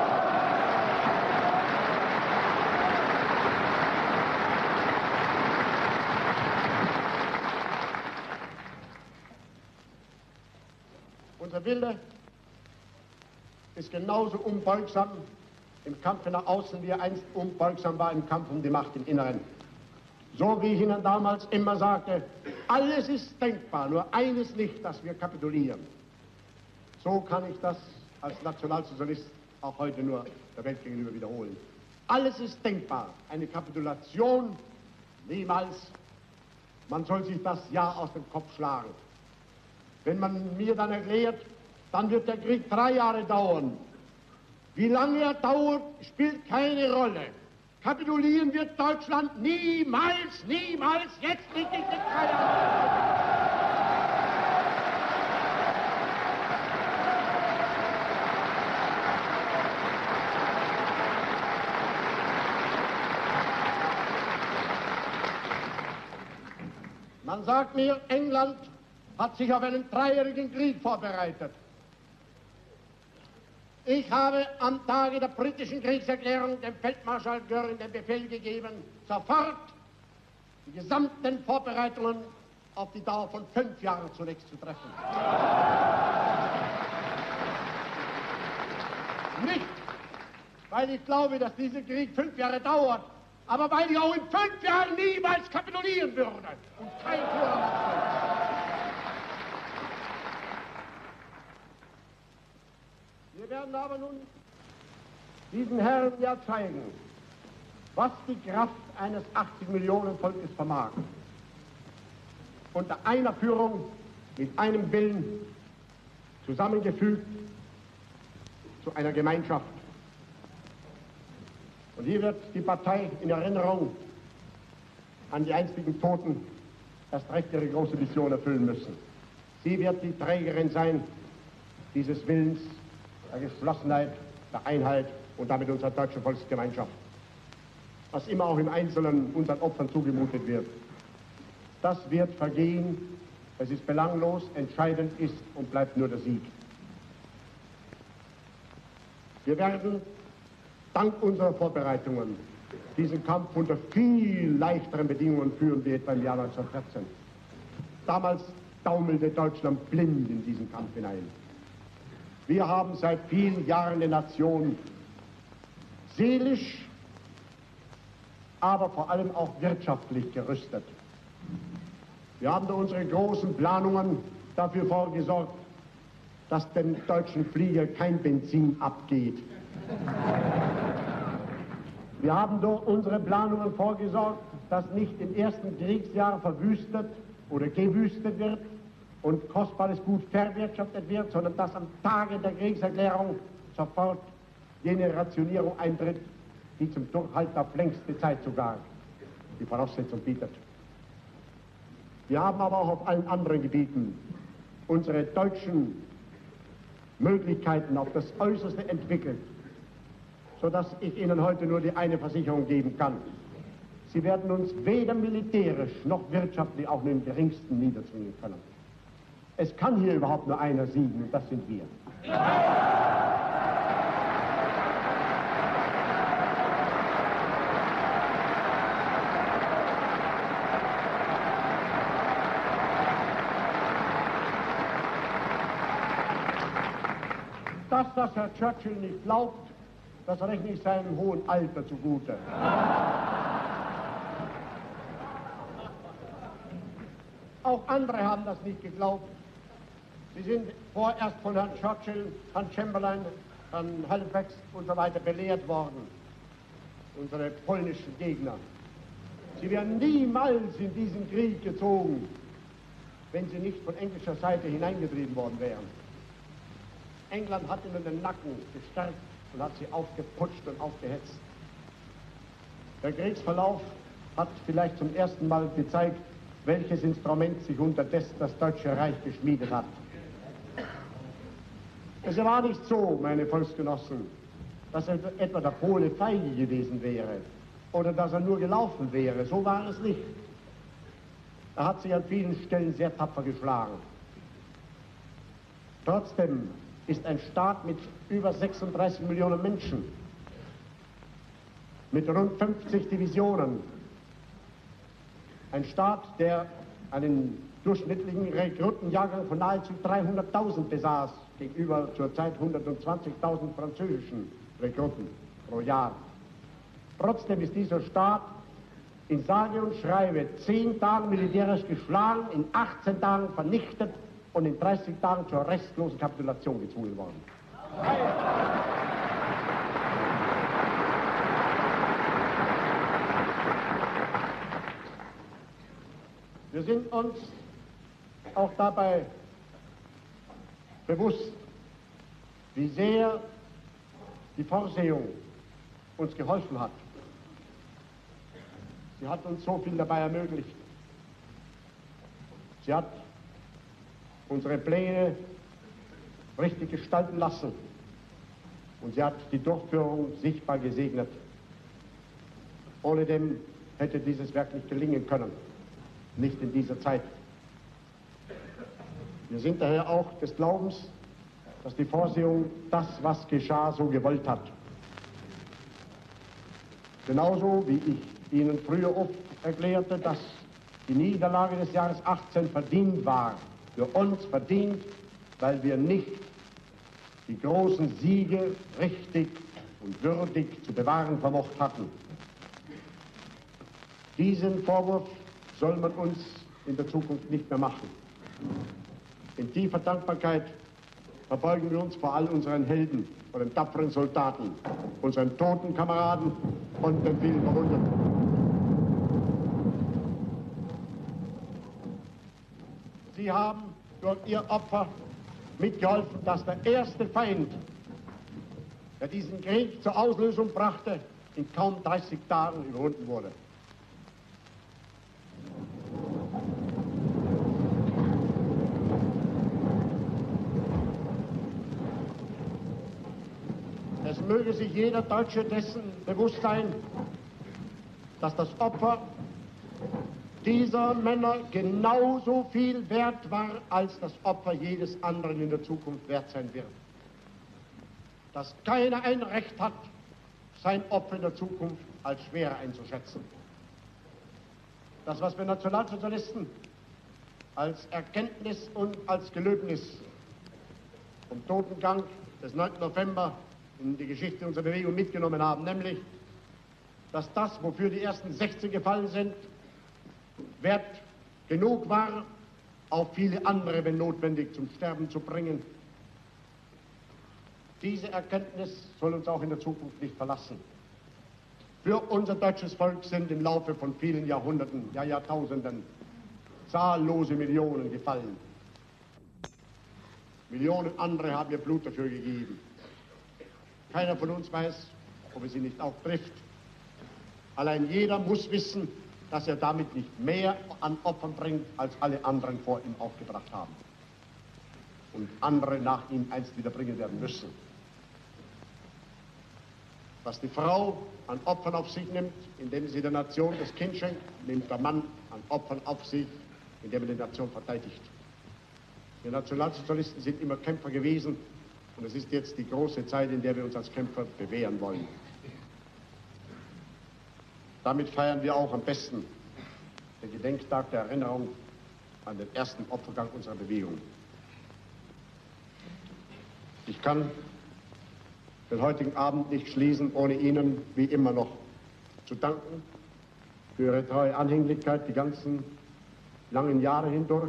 S1: Unser Wille ist genauso unbeugsam im Kampf nach außen, wie er einst unbeugsam war im Kampf um die Macht im Inneren. So wie ich Ihnen damals immer sagte, alles ist denkbar, nur eines nicht, dass wir kapitulieren. So kann ich das als Nationalsozialist auch heute nur der Welt gegenüber wiederholen. Alles ist denkbar, eine Kapitulation niemals. Man soll sich das Ja aus dem Kopf schlagen. Wenn man mir dann erklärt, dann wird der Krieg drei Jahre dauern. Wie lange er dauert, spielt keine Rolle. Kapitulieren wird Deutschland niemals, niemals, jetzt nicht in den drei Jahren. Man sagt mir, England hat sich auf einen dreijährigen Krieg vorbereitet. Ich habe am Tage der britischen Kriegserklärung dem Feldmarschall Göring den Befehl gegeben, sofort die gesamten Vorbereitungen auf die Dauer von fünf Jahren zunächst zu treffen. Nicht, weil ich glaube, dass dieser Krieg fünf Jahre dauert, aber weil ich auch in fünf Jahren niemals kapitulieren würde und kein Führer machen. Wir werden aber nun diesen Herren ja zeigen, was die Kraft eines achtzig Millionen Volkes vermag. Unter einer Führung, mit einem Willen, zusammengefügt zu einer Gemeinschaft. Und hier wird die Partei in Erinnerung an die einstigen Toten erst recht ihre große Mission erfüllen müssen. Sie wird die Trägerin sein dieses Willens, der Geschlossenheit, der Einheit und damit unserer deutschen Volksgemeinschaft. Was immer auch im Einzelnen unseren Opfern zugemutet wird, das wird vergehen, es ist belanglos, entscheidend ist und bleibt nur der Sieg. Wir werden dank unserer Vorbereitungen diesen Kampf unter viel leichteren Bedingungen führen wie etwa im Jahr neunzehnhundertvierzehn. Damals taumelte Deutschland blind in diesen Kampf hinein. Wir haben seit vielen Jahren eine Nation seelisch, aber vor allem auch wirtschaftlich gerüstet. Wir haben durch unsere großen Planungen dafür vorgesorgt, dass dem deutschen Flieger kein Benzin abgeht. Wir haben durch unsere Planungen vorgesorgt, dass nicht im ersten Kriegsjahr verwüstet oder gewüstet wird und kostbares Gut verwirtschaftet wird, sondern dass am Tage der Kriegserklärung sofort jene Rationierung eintritt, die zum Durchhalten auf längste Zeit sogar die Voraussetzung bietet. Wir haben aber auch auf allen anderen Gebieten unsere deutschen Möglichkeiten auf das Äußerste entwickelt, sodass ich Ihnen heute nur die eine Versicherung geben kann. Sie werden uns weder militärisch noch wirtschaftlich auch nur im geringsten niederzwingen können. Es kann hier überhaupt nur einer siegen, und das sind wir. Dass das Herr Churchill nicht glaubt, Das rechne ich seinem hohen Alter zugute. Auch andere haben das nicht geglaubt. Sie sind vorerst von Herrn Churchill, Herrn Chamberlain, Herrn Halifax und so weiter belehrt worden, unsere polnischen Gegner. Sie wären niemals in diesen Krieg gezogen, wenn sie nicht von englischer Seite hineingetrieben worden wären. England hat ihnen den Nacken gestärkt und hat sie aufgeputscht und aufgehetzt. Der Kriegsverlauf hat vielleicht zum ersten Mal gezeigt, welches Instrument sich unterdessen das Deutsche Reich geschmiedet hat. Es war nicht so, meine Volksgenossen, dass etwa der Pole feige gewesen wäre oder dass er nur gelaufen wäre. So war es nicht. Er hat sich an vielen Stellen sehr tapfer geschlagen. Trotzdem ist ein Staat mit über sechsunddreißig Millionen Menschen, mit rund fünfzig Divisionen, ein Staat, der einen durchschnittlichen Rekrutenjahrgang von nahezu dreihunderttausend besaß, gegenüber zurzeit hundertzwanzigtausend französischen Rekruten pro Jahr. Trotzdem ist dieser Staat in sage und schreibe zehn Tagen militärisch geschlagen, in achtzehn Tagen vernichtet und in dreißig Tagen zur restlosen Kapitulation gezwungen worden. Wir sind uns auch dabei bewusst, wie sehr die Vorsehung uns geholfen hat. Sie hat uns so viel dabei ermöglicht. Sie hat unsere Pläne richtig gestalten lassen und sie hat die Durchführung sichtbar gesegnet. Ohne dem hätte dieses Werk nicht gelingen können, nicht in dieser Zeit. Wir sind daher auch des Glaubens, dass die Vorsehung das, was geschah, so gewollt hat. Genauso wie ich Ihnen früher oft erklärte, dass die Niederlage des Jahres achtzehn verdient war, für uns verdient, weil wir nicht die großen Siege richtig und würdig zu bewahren vermocht hatten. Diesen Vorwurf soll man uns in der Zukunft nicht mehr machen. In tiefer Dankbarkeit verbeugen wir uns vor all unseren Helden, vor den tapferen Soldaten, unseren toten Kameraden und den vielen Verwundeten. Sie haben durch Ihr Opfer mitgeholfen, dass der erste Feind, der diesen Krieg zur Auslösung brachte, in kaum dreißig Tagen überwunden wurde. Es möge sich jeder Deutsche dessen bewusst sein, dass das Opfer dieser Männer genauso viel wert war, als das Opfer jedes anderen in der Zukunft wert sein wird. Dass keiner ein Recht hat, sein Opfer in der Zukunft als schwer einzuschätzen. Das, was wir Nationalsozialisten als Erkenntnis und als Gelöbnis vom Totengang des neunten November in die Geschichte unserer Bewegung mitgenommen haben, nämlich, dass das, wofür die ersten sechzehn gefallen sind, wert genug war, auch viele andere, wenn notwendig, zum Sterben zu bringen. Diese Erkenntnis soll uns auch in der Zukunft nicht verlassen. Für unser deutsches Volk sind im Laufe von vielen Jahrhunderten, ja Jahrtausenden, zahllose Millionen gefallen. Millionen andere haben ihr Blut dafür gegeben. Keiner von uns weiß, ob es ihn nicht auch trifft. Allein jeder muss wissen, dass er damit nicht mehr an Opfern bringt, als alle anderen vor ihm aufgebracht haben. Und andere nach ihm einst wieder bringen werden müssen. Was die Frau an Opfern auf sich nimmt, indem sie der Nation das Kind schenkt, nimmt der Mann an Opfern auf sich, indem er die Nation verteidigt. Wir Nationalsozialisten sind immer Kämpfer gewesen und es ist jetzt die große Zeit, in der wir uns als Kämpfer bewähren wollen. Damit feiern wir auch am besten den Gedenktag der Erinnerung an den ersten Opfergang unserer Bewegung. Ich kann den heutigen Abend nicht schließen, ohne Ihnen wie immer noch zu danken für Ihre treue Anhänglichkeit die ganzen langen Jahre hindurch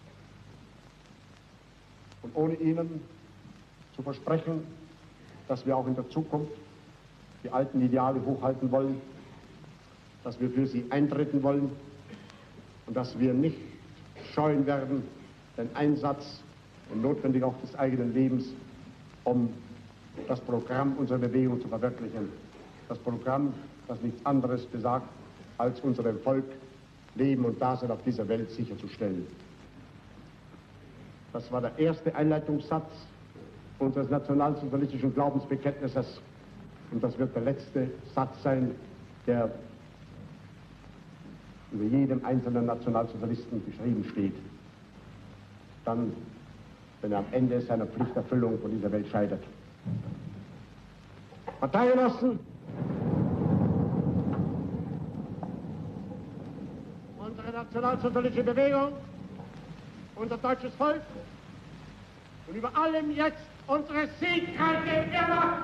S1: und ohne Ihnen zu versprechen, dass wir auch in der Zukunft die alten Ideale hochhalten wollen, dass wir für sie eintreten wollen und dass wir nicht scheuen werden, den Einsatz und notwendig auch des eigenen Lebens, um das Programm unserer Bewegung zu verwirklichen. Das Programm, das nichts anderes besagt, als unserem Volk Leben und Dasein auf dieser Welt sicherzustellen. Das war der erste Einleitungssatz unseres nationalsozialistischen Glaubensbekenntnisses und das wird der letzte Satz sein, der über jedem einzelnen Nationalsozialisten geschrieben steht. Dann, wenn er am Ende seiner Pflichterfüllung von dieser Welt scheidet. Parteigenossen, unsere nationalsozialistische Bewegung, unser deutsches Volk und über allem jetzt unsere siegreiche Wehrmacht.